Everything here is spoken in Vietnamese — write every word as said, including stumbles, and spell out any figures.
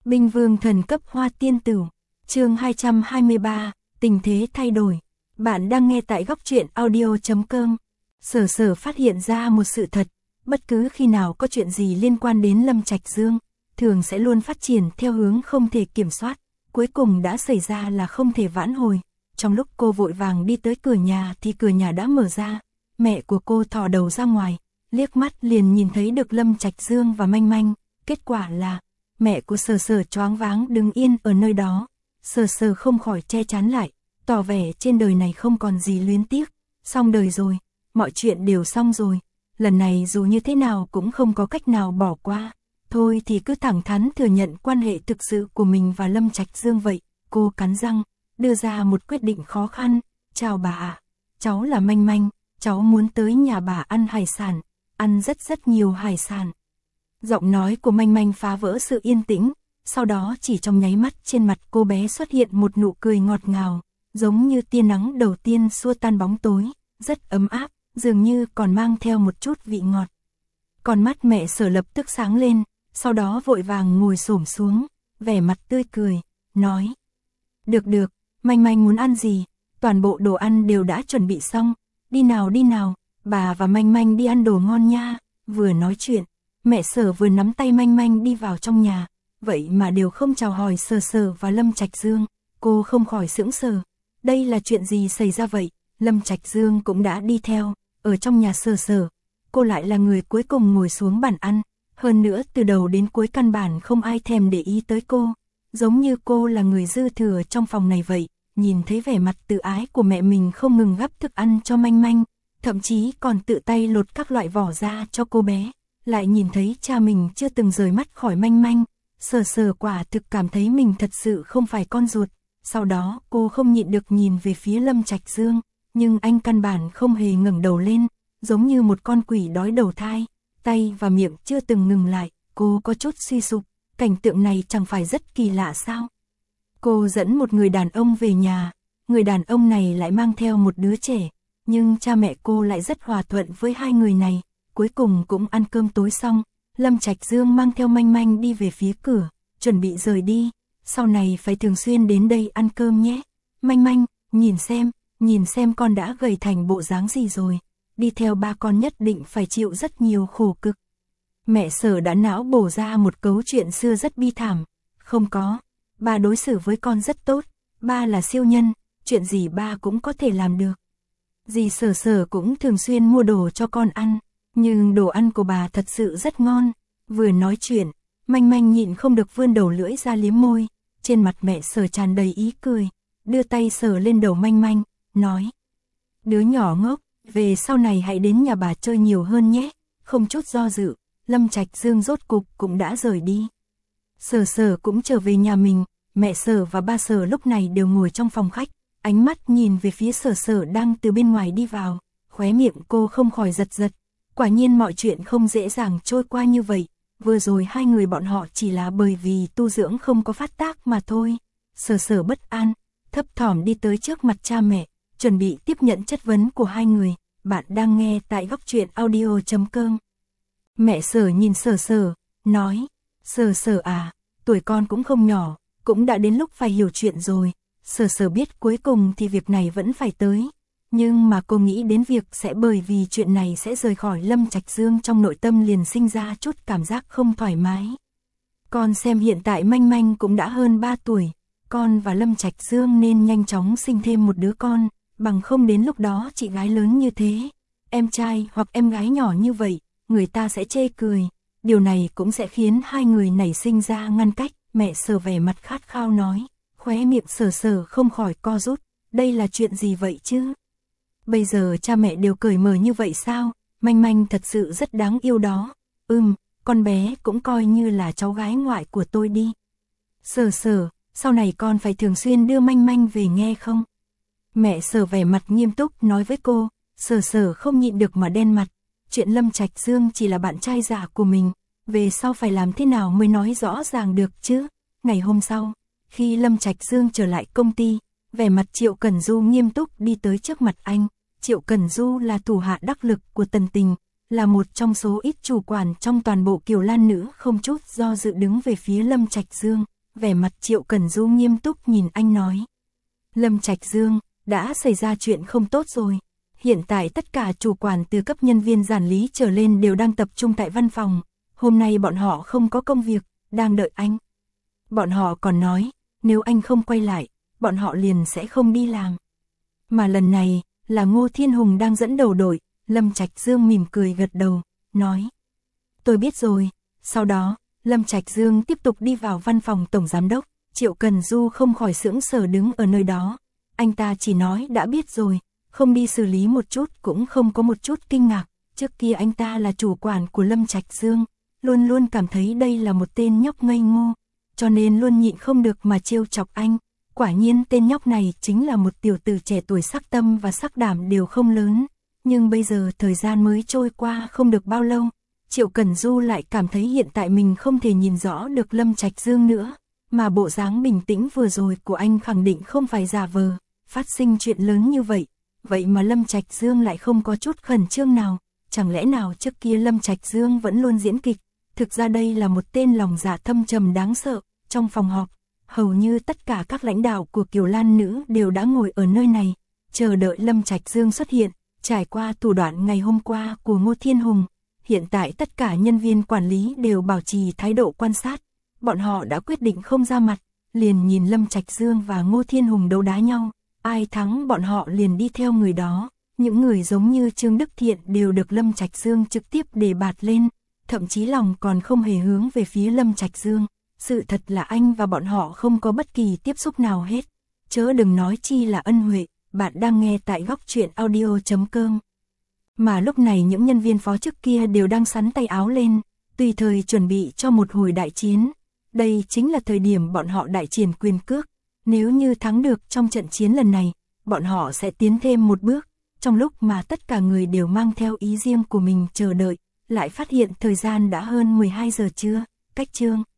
Binh vương thần cấp hoa tiên tử, chương hai trăm hai mươi ba, tình thế thay đổi. Bạn đang nghe tại góc truyện audio chấm com. Sở Sở phát hiện ra một sự thật, bất cứ khi nào có chuyện gì liên quan đến Lâm Trạch Dương, thường sẽ luôn phát triển theo hướng không thể kiểm soát, cuối cùng đã xảy ra là không thể vãn hồi. Trong lúc cô vội vàng đi tới cửa nhà thì cửa nhà đã mở ra, mẹ của cô thò đầu ra ngoài, liếc mắt liền nhìn thấy được Lâm Trạch Dương và Manh Manh, kết quả là mẹ của Sở Sở choáng váng đứng yên ở nơi đó. Sở Sở không khỏi che chắn lại, tỏ vẻ trên đời này không còn gì luyến tiếc, xong đời rồi, mọi chuyện đều xong rồi, lần này dù như thế nào cũng không có cách nào bỏ qua, thôi thì cứ thẳng thắn thừa nhận quan hệ thực sự của mình và Lâm Trạch Dương vậy. Cô cắn răng, đưa ra một quyết định khó khăn, chào bà ạ, cháu là Manh Manh, cháu muốn tới nhà bà ăn hải sản, ăn rất rất nhiều hải sản. Giọng nói của Manh Manh phá vỡ sự yên tĩnh, sau đó chỉ trong nháy mắt trên mặt cô bé xuất hiện một nụ cười ngọt ngào, giống như tia nắng đầu tiên xua tan bóng tối, rất ấm áp, dường như còn mang theo một chút vị ngọt. Con mắt mẹ Sở lập tức sáng lên, sau đó vội vàng ngồi xổm xuống, vẻ mặt tươi cười, nói: Được được, Manh Manh muốn ăn gì, toàn bộ đồ ăn đều đã chuẩn bị xong, đi nào đi nào, bà và Manh Manh đi ăn đồ ngon nha. Vừa nói chuyện, mẹ Sở vừa nắm tay Manh Manh đi vào trong nhà, vậy mà đều không chào hỏi Sở Sở và Lâm Trạch Dương. Cô không khỏi sững sờ, đây là chuyện gì xảy ra vậy? Lâm Trạch Dương cũng đã đi theo, ở trong nhà Sở Sở, cô lại là người cuối cùng ngồi xuống bàn ăn, hơn nữa từ đầu đến cuối căn bản không ai thèm để ý tới cô, giống như cô là người dư thừa trong phòng này vậy. Nhìn thấy vẻ mặt tự ái của mẹ mình không ngừng gắp thức ăn cho Manh Manh, thậm chí còn tự tay lột các loại vỏ ra cho cô bé, lại nhìn thấy cha mình chưa từng rời mắt khỏi Manh Manh, Sở Sở quả thực cảm thấy mình thật sự không phải con ruột. Sau đó cô không nhịn được nhìn về phía Lâm Trạch Dương, nhưng anh căn bản không hề ngẩng đầu lên, giống như một con quỷ đói đầu thai, tay và miệng chưa từng ngừng lại. Cô có chút suy sụp, cảnh tượng này chẳng phải rất kỳ lạ sao? Cô dẫn một người đàn ông về nhà, người đàn ông này lại mang theo một đứa trẻ, nhưng cha mẹ cô lại rất hòa thuận với hai người này. Cuối cùng cũng ăn cơm tối xong, Lâm Trạch Dương mang theo Manh Manh đi về phía cửa, chuẩn bị rời đi. Sau này phải thường xuyên đến đây ăn cơm nhé. Manh Manh, nhìn xem, nhìn xem con đã gầy thành bộ dáng gì rồi. Đi theo ba con nhất định phải chịu rất nhiều khổ cực. Mẹ Sở đã não bổ ra một câu chuyện xưa rất bi thảm. Không có, ba đối xử với con rất tốt, ba là siêu nhân, chuyện gì ba cũng có thể làm được. Dì Sở Sở cũng thường xuyên mua đồ cho con ăn, nhưng đồ ăn của bà thật sự rất ngon. Vừa nói chuyện, Manh Manh nhịn không được vươn đầu lưỡi ra liếm môi, trên mặt mẹ Sở tràn đầy ý cười, đưa tay sờ lên đầu Manh Manh, nói: Đứa nhỏ ngốc, về sau này hãy đến nhà bà chơi nhiều hơn nhé. Không chút do dự, Lâm Trạch Dương rốt cục cũng đã rời đi. Sở Sở cũng trở về nhà mình, mẹ Sở và ba Sở lúc này đều ngồi trong phòng khách, ánh mắt nhìn về phía Sở Sở đang từ bên ngoài đi vào, khóe miệng cô không khỏi giật giật. Quả nhiên mọi chuyện không dễ dàng trôi qua như vậy, vừa rồi hai người bọn họ chỉ là bởi vì tu dưỡng không có phát tác mà thôi. Sở Sở bất an, thấp thỏm đi tới trước mặt cha mẹ, chuẩn bị tiếp nhận chất vấn của hai người. Bạn đang nghe tại góc truyện audio chấm com. Mẹ Sở nhìn Sở Sở, nói: Sở Sở à, tuổi con cũng không nhỏ, cũng đã đến lúc phải hiểu chuyện rồi. Sở Sở biết cuối cùng thì việc này vẫn phải tới, nhưng mà cô nghĩ đến việc sẽ bởi vì chuyện này sẽ rời khỏi Lâm Trạch Dương, trong nội tâm liền sinh ra chút cảm giác không thoải mái. Con xem hiện tại Manh Manh cũng đã hơn ba tuổi, con và Lâm Trạch Dương nên nhanh chóng sinh thêm một đứa con, bằng không đến lúc đó chị gái lớn như thế, em trai hoặc em gái nhỏ như vậy, người ta sẽ chê cười, điều này cũng sẽ khiến hai người nảy sinh ra ngăn cách. Mẹ Sở vẻ mặt khát khao nói, khóe miệng Sở Sở không khỏi co rút, đây là chuyện gì vậy chứ? Bây giờ cha mẹ đều cởi mở như vậy sao? Manh Manh thật sự rất đáng yêu đó. Ừm, con bé cũng coi như là cháu gái ngoại của tôi đi. Sở Sở, sau này con phải thường xuyên đưa Manh Manh về nghe không? Mẹ Sở vẻ mặt nghiêm túc nói với cô. Sở Sở không nhịn được mà đen mặt. Chuyện Lâm Trạch Dương chỉ là bạn trai giả của mình, về sau phải làm thế nào mới nói rõ ràng được chứ? Ngày hôm sau, khi Lâm Trạch Dương trở lại công ty, vẻ mặt Triệu Cẩn Du nghiêm túc đi tới trước mặt anh. Triệu Cẩn Du là thủ hạ đắc lực của Tần Tình, là một trong số ít chủ quản trong toàn bộ Kiều Lan nữ, không chút do dự đứng về phía Lâm Trạch Dương, vẻ mặt Triệu Cẩn Du nghiêm túc nhìn anh nói. Lâm Trạch Dương, đã xảy ra chuyện không tốt rồi. Hiện tại tất cả chủ quản từ cấp nhân viên giản lý trở lên đều đang tập trung tại văn phòng. Hôm nay bọn họ không có công việc, đang đợi anh. Bọn họ còn nói, nếu anh không quay lại, bọn họ liền sẽ không đi làm. Mà lần này, là Ngô Thiên Hùng đang dẫn đầu đội. Lâm Trạch Dương mỉm cười gật đầu, nói. Tôi biết rồi. Sau đó, Lâm Trạch Dương tiếp tục đi vào văn phòng tổng giám đốc. Triệu Cần Du không khỏi sững sờ đứng ở nơi đó. Anh ta chỉ nói đã biết rồi, không đi xử lý một chút cũng không có một chút kinh ngạc. Trước kia anh ta là chủ quản của Lâm Trạch Dương, luôn luôn cảm thấy đây là một tên nhóc ngây ngô, cho nên luôn nhịn không được mà trêu chọc anh. Quả nhiên tên nhóc này chính là một tiểu tử trẻ tuổi sắc tâm và sắc đảm đều không lớn. Nhưng bây giờ thời gian mới trôi qua không được bao lâu, Triệu Cẩn Du lại cảm thấy hiện tại mình không thể nhìn rõ được Lâm Trạch Dương nữa, mà bộ dáng bình tĩnh vừa rồi của anh khẳng định không phải giả vờ. Phát sinh chuyện lớn như vậy, vậy mà Lâm Trạch Dương lại không có chút khẩn trương nào, chẳng lẽ nào trước kia Lâm Trạch Dương vẫn luôn diễn kịch? Thực ra đây là một tên lòng dạ thâm trầm đáng sợ. Trong phòng họp, hầu như tất cả các lãnh đạo của Kiều Lan Nữ đều đã ngồi ở nơi này, chờ đợi Lâm Trạch Dương xuất hiện. Trải qua thủ đoạn ngày hôm qua của Ngô Thiên Hùng, hiện tại tất cả nhân viên quản lý đều bảo trì thái độ quan sát. Bọn họ đã quyết định không ra mặt, liền nhìn Lâm Trạch Dương và Ngô Thiên Hùng đấu đá nhau. Ai thắng bọn họ liền đi theo người đó. Những người giống như Trương Đức Thiện đều được Lâm Trạch Dương trực tiếp đề bạt lên, thậm chí lòng còn không hề hướng về phía Lâm Trạch Dương. Sự thật là anh và bọn họ không có bất kỳ tiếp xúc nào hết. Chớ đừng nói chi là ân huệ. Bạn đang nghe tại góc truyện audio chấm com. Mà lúc này những nhân viên phó chức kia đều đang sắn tay áo lên, tùy thời chuẩn bị cho một hồi đại chiến. Đây chính là thời điểm bọn họ đại triển quyền cước. Nếu như thắng được trong trận chiến lần này, bọn họ sẽ tiến thêm một bước. Trong lúc mà tất cả người đều mang theo ý riêng của mình chờ đợi, lại phát hiện thời gian đã hơn mười hai giờ trưa, cách chương